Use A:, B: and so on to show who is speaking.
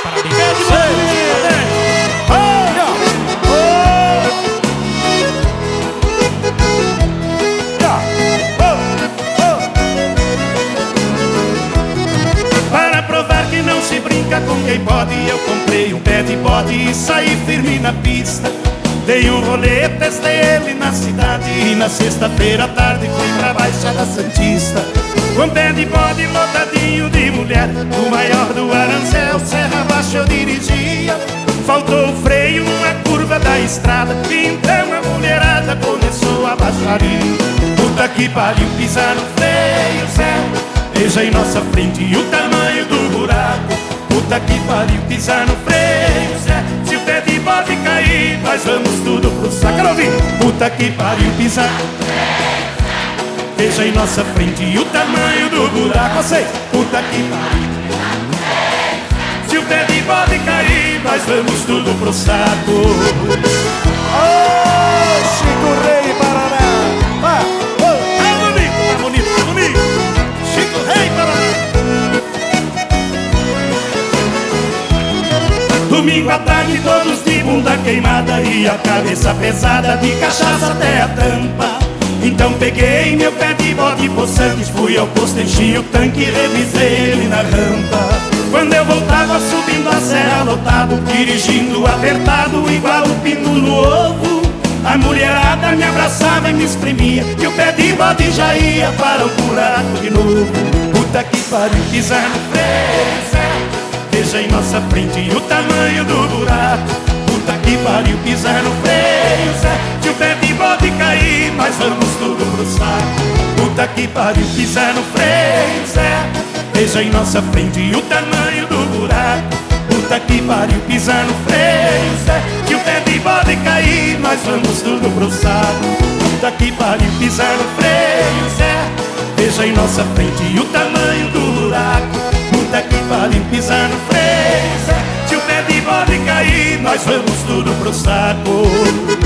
A: paradinha. Pé de bode! Para provar que não se brinca com quem pode, eu comprei um pé de bode e saí firme na pista. Dei um rolê, testei ele na cidade e na sexta-feira à tarde fui pra Baixada Santista. Com pé de bode lotadinho de mulher, o maior do Arancel, serra abaixo eu dirigia. Faltou o freio numa curva da estrada, então a mulherada começou a baixaria. Puta que pariu, pisar no freio, Zé, veja em nossa frente o tamanho do buraco. Puta que pariu, pisar no freio, Zé, se o pé de bode cair, nós vamos tudo pro saco. Quero ouvir! Puta que pariu, pisar no freio, Zé, veja em nossa frente o tamanho do buraco. Vocês, puta que pariu, se o pé de bode cair, nós vamos tudo pro saco.
B: Ô, Chico Rei Paraná!
A: Tá bonito, tá bonito, tá bonito. Chico Rei Paraná. Domingo à tarde todos de bunda queimada e a cabeça pesada de cachaça até a tampa. Então peguei meu pé de bode poçante, fui ao posto, enchi o tanque e revisei ele na rampa. Quando eu voltava subindo a serra lotado, dirigindo apertado igual o pinto no ovo, a mulherada me abraçava e me espremia e o pé de bode já ia para o buraco de novo. Puta que pariu, pisar no freio, Zé, veja em nossa frente o tamanho do buraco. Puta que pariu, pisar no freio, Zé, se o pé de bode cair, nós vamos tudo pro saco. Puta que pariu, pisar no freio, Zé, veja em nossa frente o tamanho do buraco. Puta que pariu, pisar no freio, Zé, se o pé de bode cair, nós vamos tudo pro saco. Puta que pariu, pisar no freio, Zé, veja em nossa frente o tamanho do buraco. Puta que pariu, pisar no freio, Zé, se o pé de bode cair, nós vamos tudo pro saco.